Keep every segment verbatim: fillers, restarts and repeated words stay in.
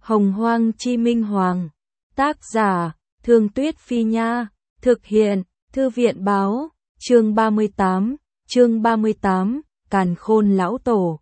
Hồng Hoang Chi Minh Hoàng. Tác giả, Thương Tuyết Phi Nha. Thực hiện, Thư viện Báo. Chương ba mươi tám. Chương ba mươi tám. Càn Khôn Lão Tổ.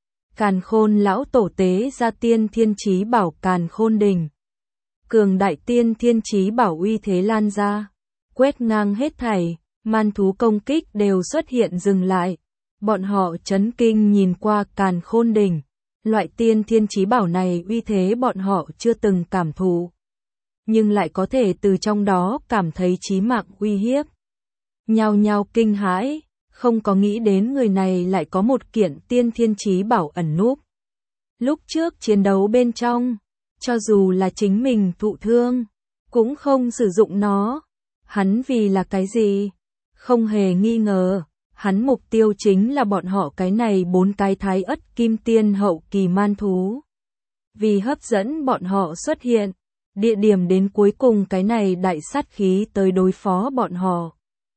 Càn Khôn Lão Tổ tế ra tiên thiên chí bảo Càn Khôn Đỉnh. Cường đại tiên thiên chí bảo uy thế lan ra, quét ngang hết thảy, man thú công kích đều xuất hiện dừng lại. Bọn họ chấn kinh nhìn qua Càn Khôn Đỉnh. Loại tiên thiên chí bảo này uy thế bọn họ chưa từng cảm thụ, nhưng lại có thể từ trong đó cảm thấy chí mạng uy hiếp. Nhao nhao kinh hãi, không có nghĩ đến người này lại có một kiện tiên thiên chí bảo ẩn núp. Lúc trước chiến đấu bên trong, cho dù là chính mình thụ thương, cũng không sử dụng nó. Hắn vì là cái gì? Không hề nghi ngờ, hắn mục tiêu chính là bọn họ cái này bốn cái thái ất kim tiên hậu kỳ man thú. Vì hấp dẫn bọn họ xuất hiện, địa điểm đến cuối cùng cái này đại sát khí tới đối phó bọn họ.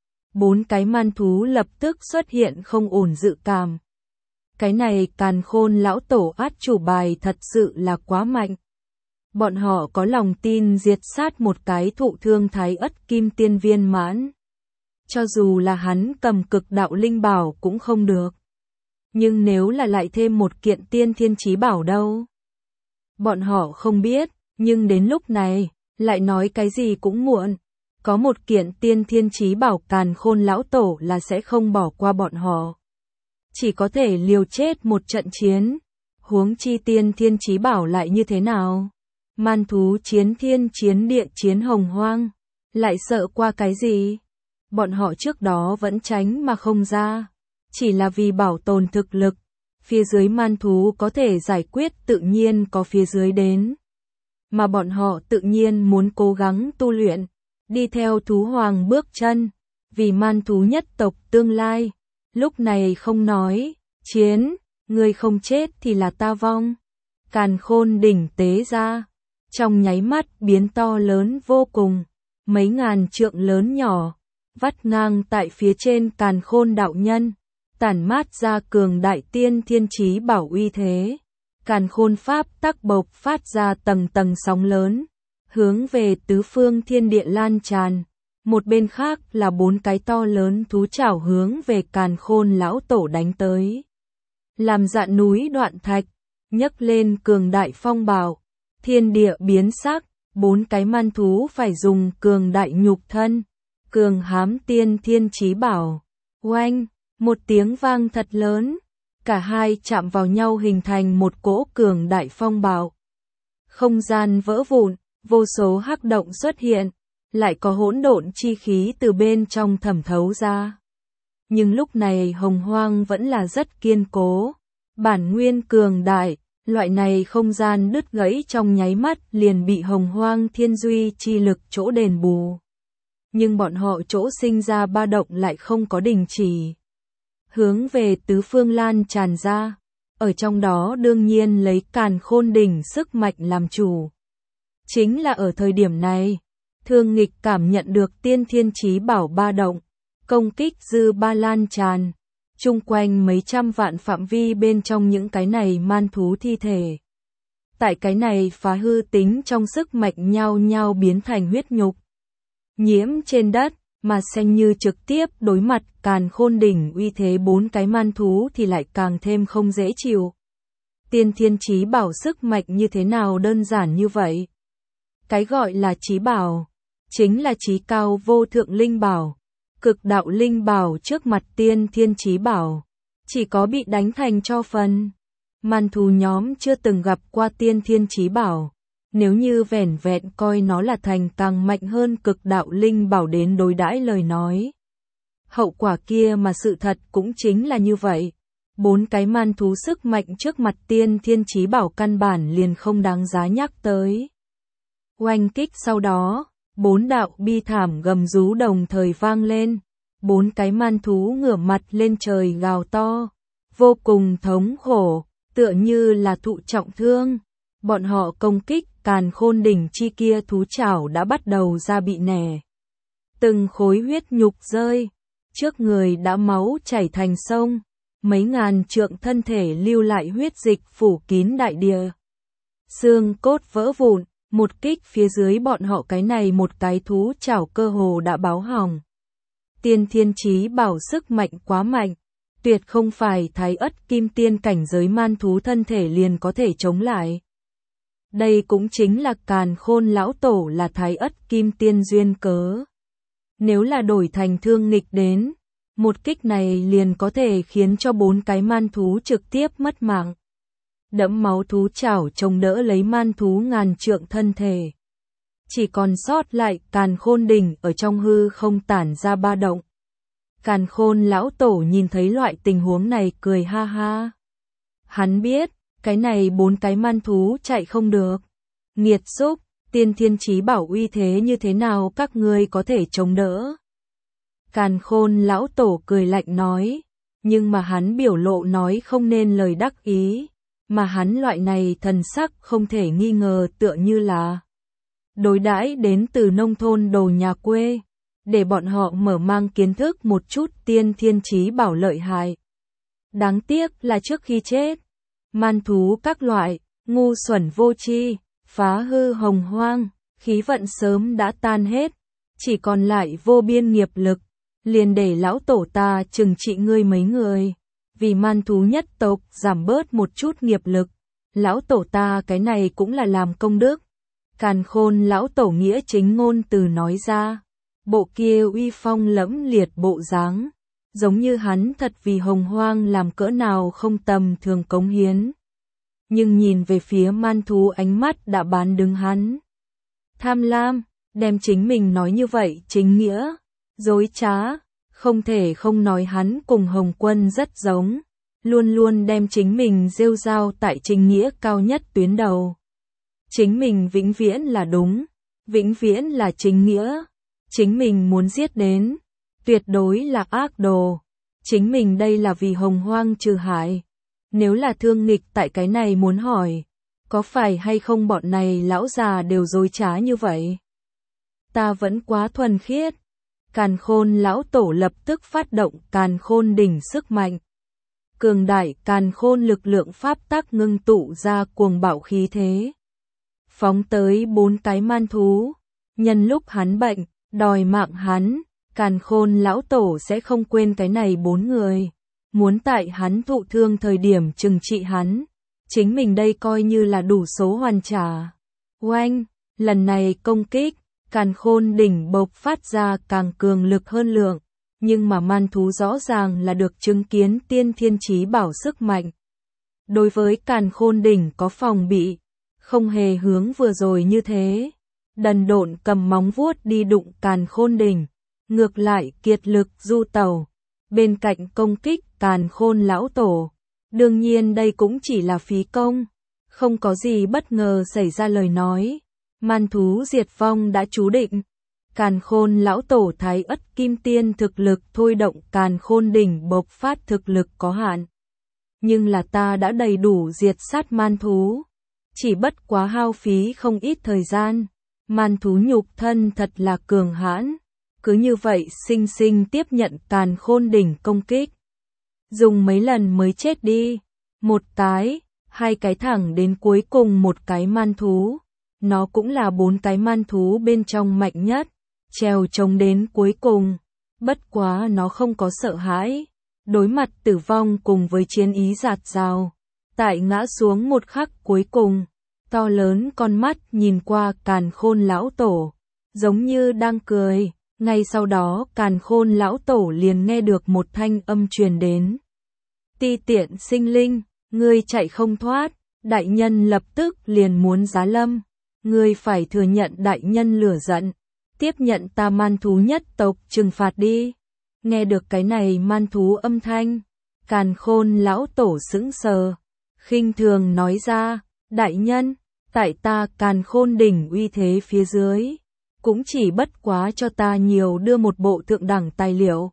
Bốn cái man thú lập tức xuất hiện không ổn dự cảm. Cái này Càn Khôn Lão Tổ át chủ bài thật sự là quá mạnh. Bọn họ có lòng tin diệt sát một cái thụ thương thái ất kim tiên viên mãn. Cho dù là hắn cầm cực đạo linh bảo cũng không được. Nhưng nếu là lại thêm một kiện tiên thiên chí bảo đâu? Bọn họ không biết, nhưng đến lúc này, lại nói cái gì cũng muộn. Có một kiện tiên thiên chí bảo Càn Khôn Lão Tổ là sẽ không bỏ qua bọn họ. Chỉ có thể liều chết một trận chiến. Huống chi tiên thiên chí bảo lại như thế nào? Man thú chiến thiên chiến địa chiến hồng hoang. Lại sợ qua cái gì? Bọn họ trước đó vẫn tránh mà không ra. Chỉ là vì bảo tồn thực lực. Phía dưới man thú có thể giải quyết tự nhiên có phía dưới đến. Mà bọn họ tự nhiên muốn cố gắng tu luyện. Đi theo thú hoàng bước chân. Vì man thú nhất tộc tương lai. Lúc này không nói. Chiến. Người không chết thì là ta vong. Càn Khôn Đỉnh tế ra. Trong nháy mắt biến to lớn vô cùng. Mấy ngàn trượng lớn nhỏ. Vắt ngang tại phía trên Càn Khôn đạo nhân, tản mát ra cường đại tiên thiên chí bảo uy thế. Càn Khôn pháp tắc bộc phát ra tầng tầng sóng lớn, hướng về tứ phương thiên địa lan tràn. Một bên khác là bốn cái to lớn thú chảo hướng về Càn Khôn Lão Tổ đánh tới. Làm dạn núi đoạn thạch, nhấc lên cường đại phong bạo, thiên địa biến sắc, bốn cái man thú phải dùng cường đại nhục thân. Cường hám tiên thiên chí bảo. Oanh, một tiếng vang thật lớn. Cả hai chạm vào nhau hình thành một cỗ cường đại phong bạo. Không gian vỡ vụn, vô số hắc động xuất hiện. Lại có hỗn độn chi khí từ bên trong thẩm thấu ra. Nhưng lúc này hồng hoang vẫn là rất kiên cố. Bản nguyên cường đại, loại này không gian đứt gãy trong nháy mắt liền bị hồng hoang thiên duy chi lực chỗ đền bù. Nhưng bọn họ chỗ sinh ra ba động lại không có đình chỉ. Hướng về tứ phương lan tràn ra. Ở trong đó đương nhiên lấy Càn Khôn Đỉnh sức mạnh làm chủ. Chính là ở thời điểm này, Thương Nghịch cảm nhận được tiên thiên chí bảo ba động. Công kích dư ba lan tràn. Chung quanh mấy trăm vạn phạm vi bên trong những cái này man thú thi thể. Tại cái này phá hư tính trong sức mạnh nhao nhao biến thành huyết nhục. Nhiễm trên đất, mà xem như trực tiếp đối mặt Càn Khôn Đỉnh uy thế bốn cái man thú thì lại càng thêm không dễ chịu. Tiên thiên chí bảo sức mạnh như thế nào đơn giản như vậy? Cái gọi là chí bảo, chính là chí cao vô thượng linh bảo, cực đạo linh bảo trước mặt tiên thiên chí bảo, chỉ có bị đánh thành cho phần. Man thú nhóm chưa từng gặp qua tiên thiên chí bảo. Nếu như vẻn vẹn coi nó là thành càng mạnh hơn cực đạo linh bảo đến đối đãi lời nói. Hậu quả kia mà sự thật cũng chính là như vậy. Bốn cái man thú sức mạnh trước mặt tiên thiên chí bảo căn bản liền không đáng giá nhắc tới. Oanh kích sau đó, bốn đạo bi thảm gầm rú đồng thời vang lên. Bốn cái man thú ngửa mặt lên trời gào to. Vô cùng thống khổ, tựa như là thụ trọng thương. Bọn họ công kích Càn Khôn Đỉnh chi kia thú chảo đã bắt đầu ra bị nẻ. Từng khối huyết nhục rơi, trước người đã máu chảy thành sông, mấy ngàn trượng thân thể lưu lại huyết dịch phủ kín đại địa. xương cốt vỡ vụn, một kích phía dưới bọn họ cái này một cái thú chảo cơ hồ đã báo hỏng. Tiên Thiên Chí Bảo sức mạnh quá mạnh, tuyệt không phải Thái Ất Kim Tiên cảnh giới man thú thân thể liền có thể chống lại. Đây cũng chính là Càn Khôn lão tổ là Thái Ất Kim Tiên duyên cớ. Nếu là đổi thành Thương Nghịch đến, một kích này liền có thể khiến cho bốn cái man thú trực tiếp mất mạng. Đẫm máu thú chảo chống đỡ lấy man thú ngàn trượng thân thể. Chỉ còn sót lại Càn Khôn đỉnh ở trong hư không tản ra ba động. Càn Khôn lão tổ nhìn thấy loại tình huống này cười ha ha. Hắn biết, cái này bốn cái man thú chạy không được. Nghiệt xúc, Tiên Thiên Chí Bảo uy thế như thế nào các ngươi có thể chống đỡ. Càn Khôn lão tổ cười lạnh nói, nhưng mà hắn biểu lộ nói không nên lời đắc ý, mà hắn loại này thần sắc không thể nghi ngờ tựa như là đối đãi đến từ nông thôn đồ nhà quê, để bọn họ mở mang kiến thức một chút Tiên Thiên Chí Bảo lợi hại. Đáng tiếc là trước khi chết, man thú các loại, ngu xuẩn vô tri, phá hư hồng hoang, khí vận sớm đã tan hết, chỉ còn lại vô biên nghiệp lực, liền để lão tổ ta trừng trị ngươi mấy người, vì man thú nhất tộc giảm bớt một chút nghiệp lực, lão tổ ta cái này cũng là làm công đức. Càn Khôn lão tổ nghĩa chính ngôn từ nói ra, bộ kia uy phong lẫm liệt bộ dáng, giống như hắn thật vì hồng hoang làm cỡ nào không tầm thường cống hiến. Nhưng nhìn về phía man thú ánh mắt đã bán đứng hắn. Tham lam, đem chính mình nói như vậy chính nghĩa, dối trá, không thể không nói hắn cùng Hồng Quân rất giống, luôn luôn đem chính mình rêu rao tại chính nghĩa cao nhất tuyến đầu. Chính mình vĩnh viễn là đúng, vĩnh viễn là chính nghĩa, chính mình muốn giết đến, tuyệt đối là ác đồ, chính mình đây là vì hồng hoang trừ hại. Nếu là Thương Nghịch tại cái này muốn hỏi, có phải hay không bọn này lão già đều dối trá như vậy? Ta vẫn quá thuần khiết. Càn Khôn lão tổ lập tức phát động Càn Khôn đỉnh sức mạnh. Cường đại Càn Khôn lực lượng pháp tắc ngưng tụ ra cuồng bạo khí thế. Phóng tới bốn cái man thú, nhân lúc hắn bệnh, đòi mạng hắn, Càn Khôn lão tổ sẽ không quên cái này bốn người. Muốn tại hắn thụ thương thời điểm trừng trị hắn, chính mình đây coi như là đủ số hoàn trả. Oanh, lần này công kích, Càn Khôn đỉnh bộc phát ra càng cường lực hơn lượng, nhưng mà man thú rõ ràng là được chứng kiến Tiên Thiên Chí Bảo sức mạnh. Đối với Càn Khôn đỉnh có phòng bị, không hề hướng vừa rồi như thế. Đần độn cầm móng vuốt đi đụng Càn Khôn đỉnh, ngược lại kiệt lực du tẩu. Bên cạnh công kích Càn Khôn lão tổ, đương nhiên đây cũng chỉ là phí công, không có gì bất ngờ xảy ra lời nói, man thú diệt vong đã chú định. Càn Khôn lão tổ Thái Ất Kim Tiên thực lực thôi động Càn Khôn đỉnh bộc phát thực lực có hạn, nhưng là ta đã đầy đủ diệt sát man thú, chỉ bất quá hao phí không ít thời gian, man thú nhục thân thật là cường hãn. Cứ như vậy sinh sinh tiếp nhận Càn Khôn đỉnh công kích. Dùng mấy lần mới chết đi. Một cái, hai cái thẳng đến cuối cùng một cái man thú. Nó cũng là bốn cái man thú bên trong mạnh nhất. Trèo trống đến cuối cùng. Bất quá nó không có sợ hãi. Đối mặt tử vong cùng với chiến ý dạt dào. Tại ngã xuống một khắc cuối cùng. To lớn con mắt nhìn qua Càn Khôn lão tổ. Giống như đang cười. Ngay sau đó Càn Khôn lão tổ liền nghe được một thanh âm truyền đến. Ti tiện sinh linh, ngươi chạy không thoát, đại nhân lập tức liền muốn giá lâm. Ngươi phải thừa nhận đại nhân lửa giận, tiếp nhận ta man thú nhất tộc trừng phạt đi. Nghe được cái này man thú âm thanh, Càn Khôn lão tổ sững sờ, khinh thường nói ra, đại nhân, tại ta Càn Khôn đỉnh uy thế phía dưới. Cũng chỉ bất quá cho ta nhiều đưa một bộ thượng đẳng tài liệu.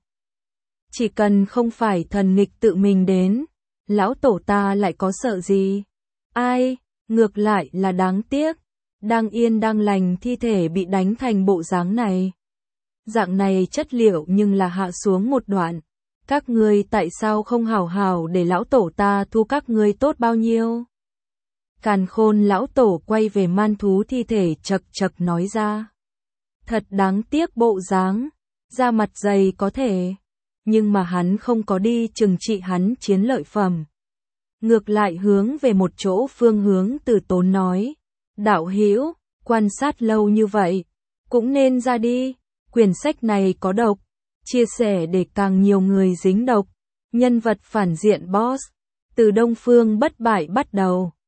Chỉ cần không phải thần nghịch tự mình đến, lão tổ ta lại có sợ gì? Ai, ngược lại là đáng tiếc, đang yên đang lành thi thể bị đánh thành bộ dáng này. Dạng này chất liệu nhưng là hạ xuống một đoạn. Các ngươi tại sao không hảo hảo để lão tổ ta thu các ngươi tốt bao nhiêu? Càn Khôn lão tổ quay về man thú thi thể chật chật nói ra. Thật đáng tiếc bộ dáng, da mặt dày có thể, nhưng mà hắn không có đi trừng trị hắn chiến lợi phẩm. Ngược lại hướng về một chỗ phương hướng Từ Tốn nói, đạo hữu, quan sát lâu như vậy, cũng nên ra đi, quyển sách này có độc, chia sẻ để càng nhiều người dính độc, nhân vật phản diện boss, từ Đông Phương Bất Bại bắt đầu.